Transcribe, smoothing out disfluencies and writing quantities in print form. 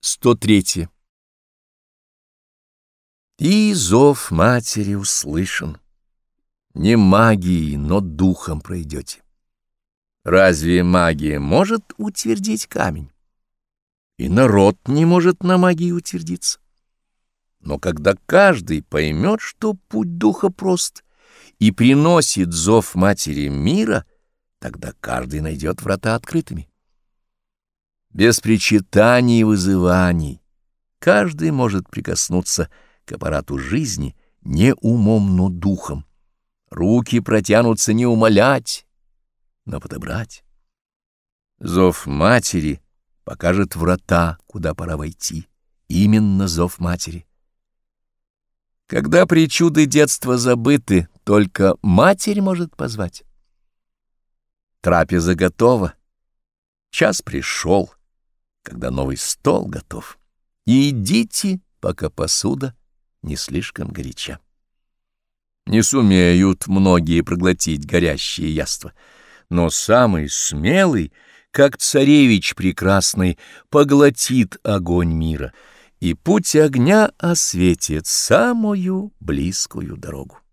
103. И зов матери услышан. Не магией, но духом пройдете. Разве магия может утвердить камень? И народ не может на магии утвердиться. Но когда каждый поймет, что путь духа прост, и приносит зов матери мира, тогда каждый найдет врата открытыми. Без причитаний и вызываний каждый может прикоснуться к аппарату жизни не умом, но духом. Руки протянутся не умолять, но подобрать. Зов матери покажет врата, куда пора войти. Именно зов матери. Когда причуды детства забыты, только матерь может позвать. Трапеза готова, час пришел, когда новый стол готов. И идите, пока посуда не слишком горяча. Не сумеют многие проглотить горящее яство, но самый смелый, как царевич прекрасный, поглотит огонь мира, и путь огня осветит самую близкую дорогу.